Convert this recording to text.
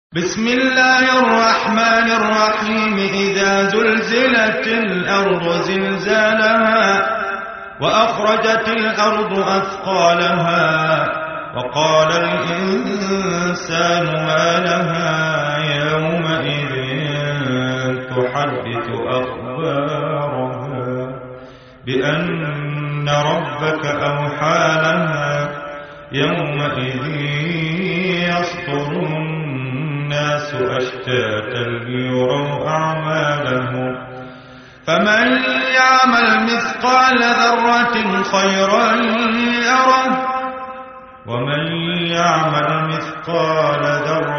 بسم الله الرحمن الرحيم. إذا زلزلت الأرض زلزالها وأخرجت الأرض أثقالها وقال الإنسان ما لها يومئذ تحدث أخبارها بأن ربك أوحى لها يومئذ يصدر الناس أشتاتا ليروا أعمالهم فمن يعمل مثقال ذرة خيرا يره ومن يعمل مثقال ذرة